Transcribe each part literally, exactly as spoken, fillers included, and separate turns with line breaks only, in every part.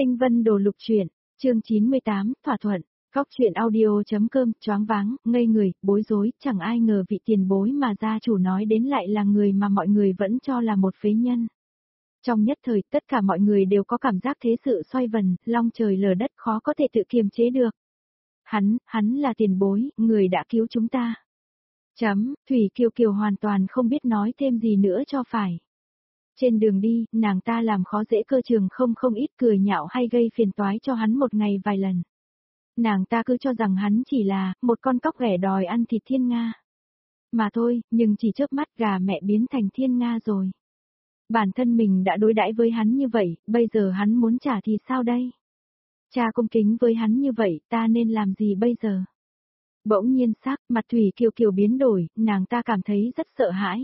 Tinh vân đồ lục truyện, chương chín mươi tám, thỏa thuận, góc truyện audio.com, choáng váng, ngây người, bối rối, chẳng ai ngờ vị tiền bối mà gia chủ nói đến lại là người mà mọi người vẫn cho là một phế nhân. Trong nhất thời, tất cả mọi người đều có cảm giác thế sự xoay vần, long trời lở đất khó có thể tự kiềm chế được. Hắn, hắn là tiền bối, người đã cứu chúng ta. Chấm, Thủy Kiều Kiều hoàn toàn không biết nói thêm gì nữa cho phải. Trên đường đi, nàng ta làm khó dễ Cơ Trường không không ít cười nhạo hay gây phiền toái cho hắn một ngày vài lần. Nàng ta cứ cho rằng hắn chỉ là một con cóc ghẻ đòi ăn thịt thiên nga. Mà thôi, nhưng chỉ chớp mắt gà mẹ biến thành thiên nga rồi. Bản thân mình đã đối đãi với hắn như vậy, bây giờ hắn muốn trả thì sao đây? Cha cung kính với hắn như vậy, ta nên làm gì bây giờ? Bỗng nhiên sắc, mặt Thủy Kiều Kiều biến đổi, nàng ta cảm thấy rất sợ hãi.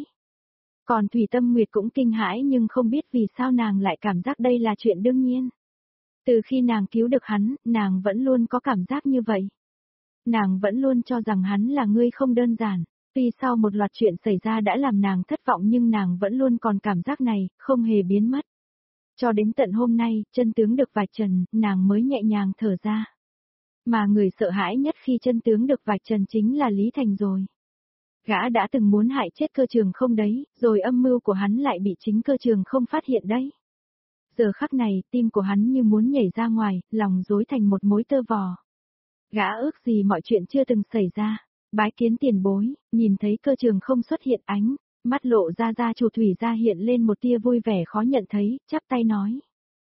Còn Thủy Tâm Nguyệt cũng kinh hãi nhưng không biết vì sao nàng lại cảm giác đây là chuyện đương nhiên. Từ khi nàng cứu được hắn, nàng vẫn luôn có cảm giác như vậy. Nàng vẫn luôn cho rằng hắn là người không đơn giản. Tuy sau một loạt chuyện xảy ra đã làm nàng thất vọng nhưng nàng vẫn luôn còn cảm giác này, không hề biến mất. Cho đến tận hôm nay, chân tướng được vạch trần, nàng mới nhẹ nhàng thở ra. Mà người sợ hãi nhất khi chân tướng được vạch trần chính là Lý Thành rồi. Gã đã từng muốn hại chết Cơ Trường không đấy, rồi âm mưu của hắn lại bị chính Cơ Trường không phát hiện đấy. Giờ khắc này, tim của hắn như muốn nhảy ra ngoài, lòng rối thành một mối tơ vò. Gã ước gì mọi chuyện chưa từng xảy ra. Bái kiến tiền bối, nhìn thấy Cơ Trường không xuất hiện ánh, mắt lộ ra gia chủ Thủy gia hiện lên một tia vui vẻ khó nhận thấy, chắp tay nói.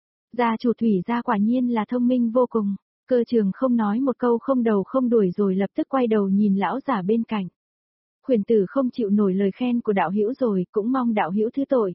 Gia chủ Thủy gia quả nhiên là thông minh vô cùng. Cơ Trường không nói một câu không đầu không đuổi rồi lập tức quay đầu nhìn lão giả bên cạnh. Khuyển tử không chịu nổi lời khen của đạo hữu rồi, cũng mong đạo hữu thứ tội.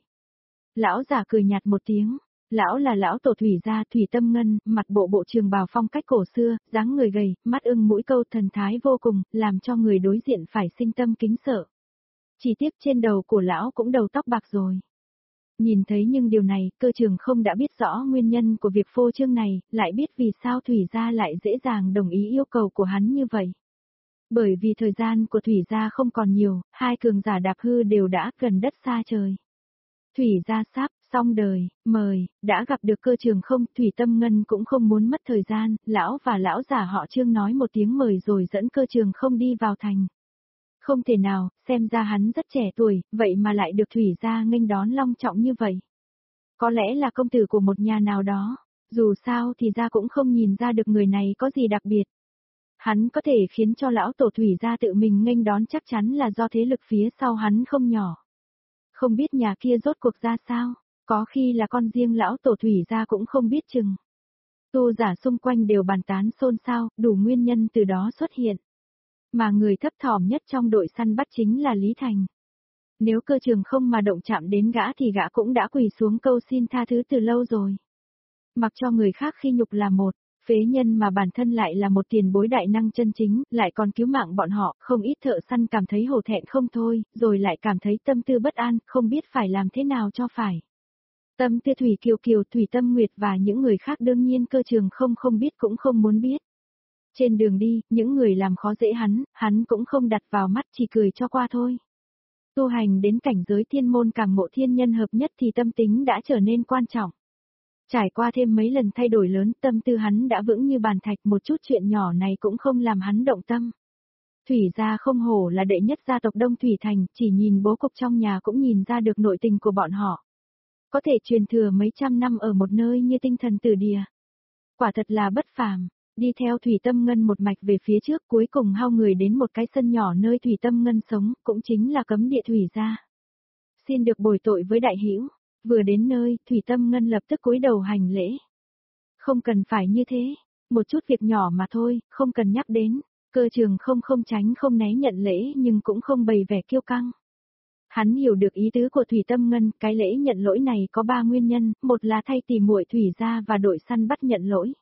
Lão giả cười nhạt một tiếng. Lão là lão tổ Thủy gia Thủy Tâm Ngân, mặt bộ bộ trường bào phong cách cổ xưa, dáng người gầy, mắt ưng mũi câu thần thái vô cùng, làm cho người đối diện phải sinh tâm kính sợ. Chỉ tiếc trên đầu của lão cũng đầu tóc bạc rồi. Nhìn thấy nhưng điều này, Cơ Trường không đã biết rõ nguyên nhân của việc phô trương này, lại biết vì sao Thủy gia lại dễ dàng đồng ý yêu cầu của hắn như vậy. Bởi vì thời gian của Thủy gia không còn nhiều, hai cường giả đạp hư đều đã gần đất xa trời. Thủy gia sắp xong đời, mời, đã gặp được Cơ Trường không, Thủy Tâm Ngân cũng không muốn mất thời gian, lão và lão giả họ Trương nói một tiếng mời rồi dẫn Cơ Trường không đi vào thành. Không thể nào, xem ra hắn rất trẻ tuổi, vậy mà lại được Thủy gia nghênh đón long trọng như vậy. Có lẽ là công tử của một nhà nào đó, dù sao thì gia cũng không nhìn ra được người này có gì đặc biệt. Hắn có thể khiến cho lão tổ Thủy gia tự mình nghênh đón chắc chắn là do thế lực phía sau hắn không nhỏ. Không biết nhà kia rốt cuộc ra sao, có khi là con riêng lão tổ Thủy gia cũng không biết chừng. Tu giả xung quanh đều bàn tán xôn xao, đủ nguyên nhân từ đó xuất hiện. Mà người thấp thỏm nhất trong đội săn bắt chính là Lý Thành. Nếu Cơ Trường không mà động chạm đến gã thì gã cũng đã quỳ xuống câu xin tha thứ từ lâu rồi. Mặc cho người khác khi nhục là một, phế nhân mà bản thân lại là một tiền bối đại năng chân chính, lại còn cứu mạng bọn họ, không ít thợ săn cảm thấy hổ thẹn không thôi, rồi lại cảm thấy tâm tư bất an, không biết phải làm thế nào cho phải. Tâm tư Thủy Kiều Kiều, Thủy Tâm Nguyệt và những người khác đương nhiên Cơ Trường không không biết cũng không muốn biết. Trên đường đi, những người làm khó dễ hắn, hắn cũng không đặt vào mắt chỉ cười cho qua thôi. Tu hành đến cảnh giới thiên môn càng ngộ thiên nhân hợp nhất thì tâm tính đã trở nên quan trọng. Trải qua thêm mấy lần thay đổi lớn, tâm tư hắn đã vững như bàn thạch, một chút chuyện nhỏ này cũng không làm hắn động tâm. Thủy gia không hổ là đệ nhất gia tộc Đông Thủy Thành, chỉ nhìn bố cục trong nhà cũng nhìn ra được nội tình của bọn họ. Có thể truyền thừa mấy trăm năm ở một nơi như tinh thần tử địa. Quả thật là bất phàm. Đi theo Thủy Tâm Ngân một mạch về phía trước, cuối cùng hao người đến một cái sân nhỏ nơi Thủy Tâm Ngân sống, cũng chính là cấm địa Thủy gia. Xin được bồi tội với đại hữu. Vừa đến nơi, Thủy Tâm Ngân lập tức cúi đầu hành lễ. Không cần phải như thế, một chút việc nhỏ mà thôi, không cần nhắc đến. Cơ Trường không không tránh không né nhận lễ nhưng cũng không bày vẻ kiêu căng. Hắn hiểu được ý tứ của Thủy Tâm Ngân, cái lễ nhận lỗi này có ba nguyên nhân, một là thay tỉ muội Thủy gia và đội săn bắt nhận lỗi.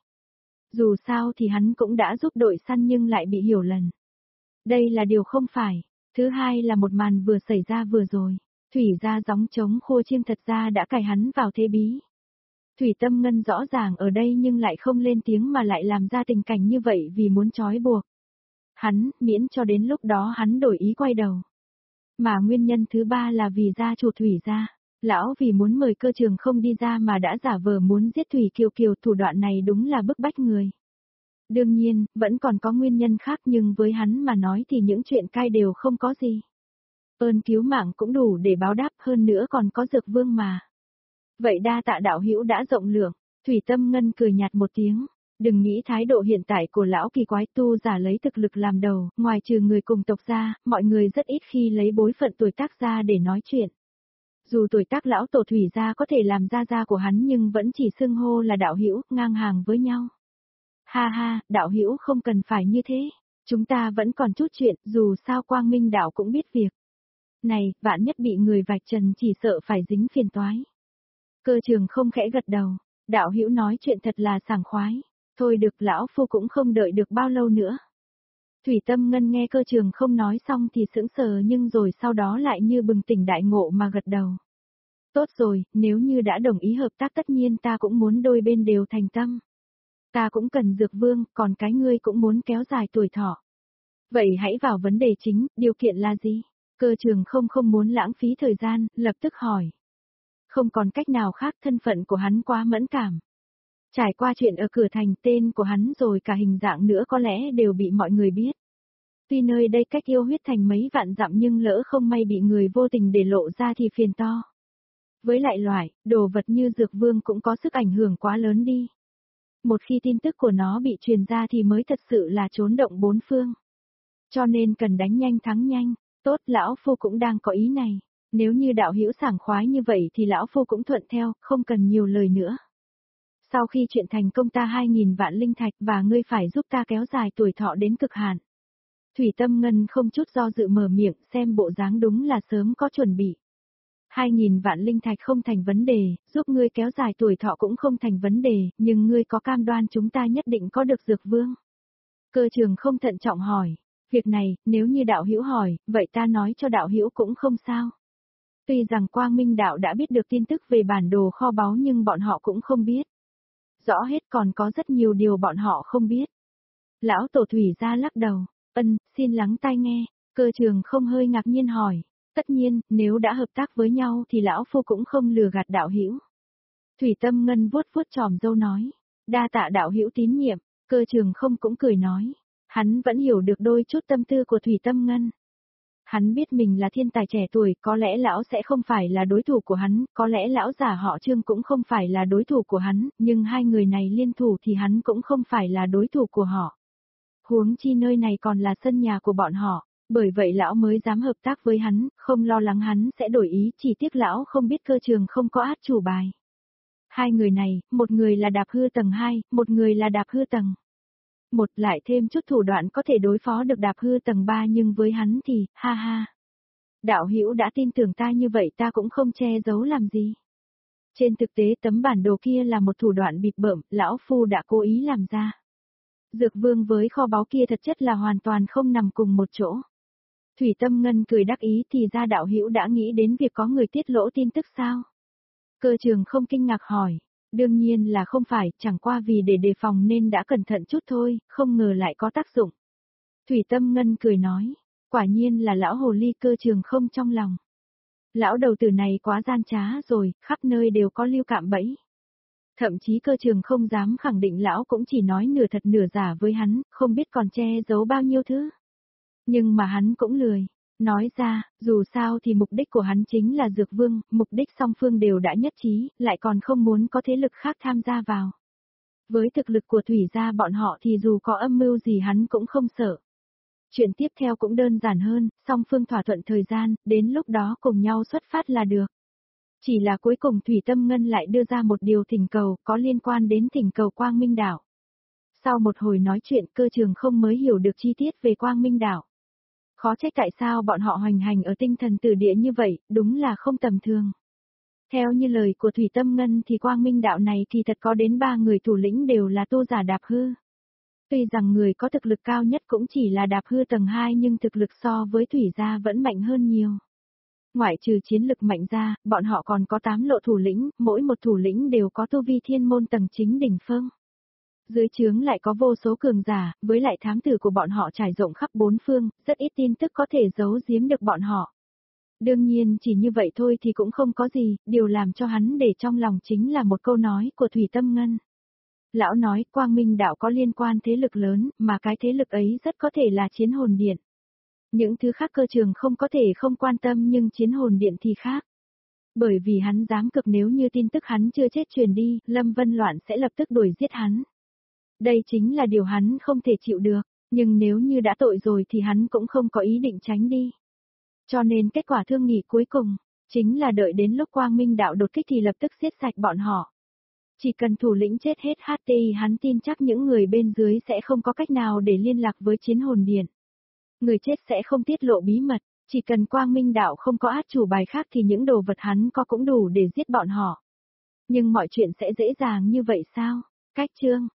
Dù sao thì hắn cũng đã giúp đội săn nhưng lại bị hiểu lầm. Đây là điều không phải. Thứ hai là một màn vừa xảy ra vừa rồi. Thủy gia gióng trống khua chiêng thật ra đã cài hắn vào thế bí. Thủy Tâm Ngân rõ ràng ở đây nhưng lại không lên tiếng mà lại làm ra tình cảnh như vậy vì muốn trói buộc. Hắn, miễn cho đến lúc đó hắn đổi ý quay đầu. Mà nguyên nhân thứ ba là vì gia chủ Thủy gia. Lão vì muốn mời Cơ Trường không đi ra mà đã giả vờ muốn giết Thủy Kiều Kiều, thủ đoạn này đúng là bức bách người. Đương nhiên, vẫn còn có nguyên nhân khác nhưng với hắn mà nói thì những chuyện cai đều không có gì. Ơn cứu mạng cũng đủ để báo đáp, hơn nữa còn có Dược Vương mà. Vậy đa tạ đạo hữu đã rộng lượng. Thủy Tâm Ngân cười nhạt một tiếng. Đừng nghĩ thái độ hiện tại của lão kỳ quái, tu giả lấy thực lực làm đầu, ngoài trừ người cùng tộc ra, mọi người rất ít khi lấy bối phận tuổi tác ra để nói chuyện. Dù tuổi tác lão tổ Thủy gia có thể làm gia gia của hắn nhưng vẫn chỉ xưng hô là đạo hữu, ngang hàng với nhau. Ha ha, đạo hữu không cần phải như thế. Chúng ta vẫn còn chút chuyện, dù sao Quang Minh đạo cũng biết việc. Này, vạn nhất bị người vạch trần chỉ sợ phải dính phiền toái. Cơ Trường không khẽ gật đầu, đạo hữu nói chuyện thật là sảng khoái. Thôi được, lão phu cũng không đợi được bao lâu nữa. Thủy Tâm Ngân nghe Cơ Trường không nói xong thì sững sờ nhưng rồi sau đó lại như bừng tỉnh đại ngộ mà gật đầu. Tốt rồi, nếu như đã đồng ý hợp tác tất nhiên ta cũng muốn đôi bên đều thành tâm. Ta cũng cần Dược Vương, còn cái ngươi cũng muốn kéo dài tuổi thọ. Vậy hãy vào vấn đề chính, điều kiện là gì? Cơ Trường không không muốn lãng phí thời gian, lập tức hỏi. Không còn cách nào khác, thân phận của hắn quá mẫn cảm. Trải qua chuyện ở cửa thành, tên của hắn rồi cả hình dạng nữa có lẽ đều bị mọi người biết. Tuy nơi đây cách yêu huyết thành mấy vạn dặm nhưng lỡ không may bị người vô tình để lộ ra thì phiền to. Với lại loại, đồ vật như Dược Vương cũng có sức ảnh hưởng quá lớn đi. Một khi tin tức của nó bị truyền ra thì mới thật sự là trốn động bốn phương. Cho nên cần đánh nhanh thắng nhanh, tốt lão phu cũng đang có ý này. Nếu như đạo hữu sảng khoái như vậy thì lão phu cũng thuận theo, không cần nhiều lời nữa. Sau khi chuyện thành công ta hai nghìn vạn linh thạch và ngươi phải giúp ta kéo dài tuổi thọ đến cực hạn. Thủy Tâm Ngân không chút do dự mở miệng, xem bộ dáng đúng là sớm có chuẩn bị. Hai nghìn vạn linh thạch không thành vấn đề, giúp ngươi kéo dài tuổi thọ cũng không thành vấn đề, nhưng ngươi có cam đoan chúng ta nhất định có được Dược Vương. Cơ Trường không thận trọng hỏi, việc này, nếu như đạo hữu hỏi, vậy ta nói cho đạo hữu cũng không sao. Tuy rằng Quang Minh đạo đã biết được tin tức về bản đồ kho báu nhưng bọn họ cũng không biết. Rõ hết còn có rất nhiều điều bọn họ không biết. Lão tổ Thủy ra lắc đầu, ân, xin lắng tai nghe, Cơ Trường không hơi ngạc nhiên hỏi. Tất nhiên, nếu đã hợp tác với nhau thì lão phu cũng không lừa gạt đạo hữu. Thủy Tâm Ngân vuốt vuốt tròm râu nói, đa tạ đạo hữu tín nhiệm, Cơ Trường không cũng cười nói, hắn vẫn hiểu được đôi chút tâm tư của Thủy Tâm Ngân. Hắn biết mình là thiên tài trẻ tuổi, có lẽ lão sẽ không phải là đối thủ của hắn, có lẽ lão giả họ Trương cũng không phải là đối thủ của hắn, nhưng hai người này liên thủ thì hắn cũng không phải là đối thủ của họ. Huống chi nơi này còn là sân nhà của bọn họ. Bởi vậy lão mới dám hợp tác với hắn, không lo lắng hắn sẽ đổi ý, chỉ tiếc lão không biết Cơ Trường không có át chủ bài. Hai người này, một người là đạp hư tầng hai, một người là đạp hư tầng một, lại thêm chút thủ đoạn có thể đối phó được đạp hư tầng ba nhưng với hắn thì, ha ha. Đạo hữu đã tin tưởng ta như vậy ta cũng không che giấu làm gì. Trên thực tế tấm bản đồ kia là một thủ đoạn bịp bợm, lão phu đã cố ý làm ra. Dược Vương với kho báu kia thật chất là hoàn toàn không nằm cùng một chỗ. Thủy Tâm Ngân cười đắc ý thì ra đạo hữu đã nghĩ đến việc có người tiết lộ tin tức sao? Cơ Trường không kinh ngạc hỏi, đương nhiên là không phải, chẳng qua vì để đề phòng nên đã cẩn thận chút thôi, không ngờ lại có tác dụng. Thủy Tâm Ngân cười nói, quả nhiên là lão hồ ly Cơ Trường không trong lòng. Lão đầu tử này quá gian trá rồi, khắp nơi đều có lưu cạm bẫy. Thậm chí Cơ Trường không dám khẳng định lão cũng chỉ nói nửa thật nửa giả với hắn, không biết còn che giấu bao nhiêu thứ. Nhưng mà hắn cũng lười. Nói ra, dù sao thì mục đích của hắn chính là Dược Vương, mục đích song phương đều đã nhất trí, lại còn không muốn có thế lực khác tham gia vào. Với thực lực của Thủy gia bọn họ thì dù có âm mưu gì hắn cũng không sợ. Chuyện tiếp theo cũng đơn giản hơn, song phương thỏa thuận thời gian, đến lúc đó cùng nhau xuất phát là được. Chỉ là cuối cùng Thủy Tâm Ngân lại đưa ra một điều thỉnh cầu có liên quan đến thỉnh cầu Quang Minh Đảo. Sau một hồi nói chuyện Cơ Trường không mới hiểu được chi tiết về Quang Minh Đảo. Khó trách tại sao bọn họ hoành hành ở tinh thần tử địa như vậy, đúng là không tầm thường. Theo như lời của Thủy Tâm Ngân thì Quang Minh Đạo này thì thật có đến ba người thủ lĩnh đều là tu giả đạp hư. Tuy rằng người có thực lực cao nhất cũng chỉ là đạp hư tầng hai nhưng thực lực so với Thủy gia vẫn mạnh hơn nhiều. Ngoại trừ chiến lực mạnh ra, bọn họ còn có tám lộ thủ lĩnh, mỗi một thủ lĩnh đều có tu vi thiên môn tầng chính đỉnh phong. Dưới trướng lại có vô số cường giả, với lại thám tử của bọn họ trải rộng khắp bốn phương, rất ít tin tức có thể giấu giếm được bọn họ. Đương nhiên chỉ như vậy thôi thì cũng không có gì, điều làm cho hắn để trong lòng chính là một câu nói của Thủy Tâm Ngân. Lão nói Quang Minh đạo có liên quan thế lực lớn, mà cái thế lực ấy rất có thể là chiến hồn điện. Những thứ khác cơ trường không có thể không quan tâm nhưng chiến hồn điện thì khác. Bởi vì hắn dám cực nếu như tin tức hắn chưa chết truyền đi, Lâm Vân Loạn sẽ lập tức đuổi giết hắn. Đây chính là điều hắn không thể chịu được, nhưng nếu như đã tội rồi thì hắn cũng không có ý định tránh đi. Cho nên kết quả thương nghị cuối cùng, chính là đợi đến lúc Quang Minh đạo đột kích thì lập tức giết sạch bọn họ. Chỉ cần thủ lĩnh chết hết hát tê i hắn tin chắc những người bên dưới sẽ không có cách nào để liên lạc với chiến hồn điện. Người chết sẽ không tiết lộ bí mật, chỉ cần Quang Minh đạo không có át chủ bài khác thì những đồ vật hắn có cũng đủ để giết bọn họ. Nhưng mọi chuyện sẽ dễ dàng như vậy sao? Cách chương